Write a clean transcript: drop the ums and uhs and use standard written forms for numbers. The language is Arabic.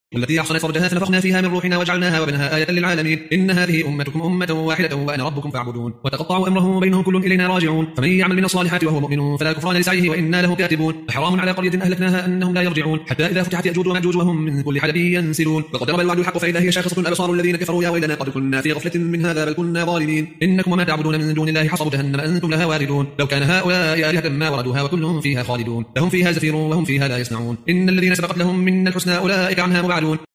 والتي أحصنت فرجها فنفخنا فيها من روحنا وجعلناها وابنها آية للعالمين إن هذه أمتكم أمة واحدة وأنا ربكم فاعبدون وتقطعوا أمرهم بينهم كل إلينا راجعون فمن يعمل من الصالحات وهو مؤمن فلا كفران لسعيه وإنا له كاتبون فحرام على قرية أهلكناها أنهم لا يرجعون حتى إذا فتحت يأجوج ومأجوج وهم من كل حدب ينسلون وقد ضرب الوعد الحق فإذا هي شاخصة أبصار الذين كفروا يا ويلنا قد كنا في غفلة من هذا بل كنا ظالمين إنكم وما تعبدون من دون الله حصب جهنم أنتم لها واردون لو كان هؤلاء آلهة ما وردوها وكلهم فيها خالدون لهم فيها زفير وهم فيها لا يسمعون إن الذين سبقت لهم من الحسنى أولئك عنها مبعدون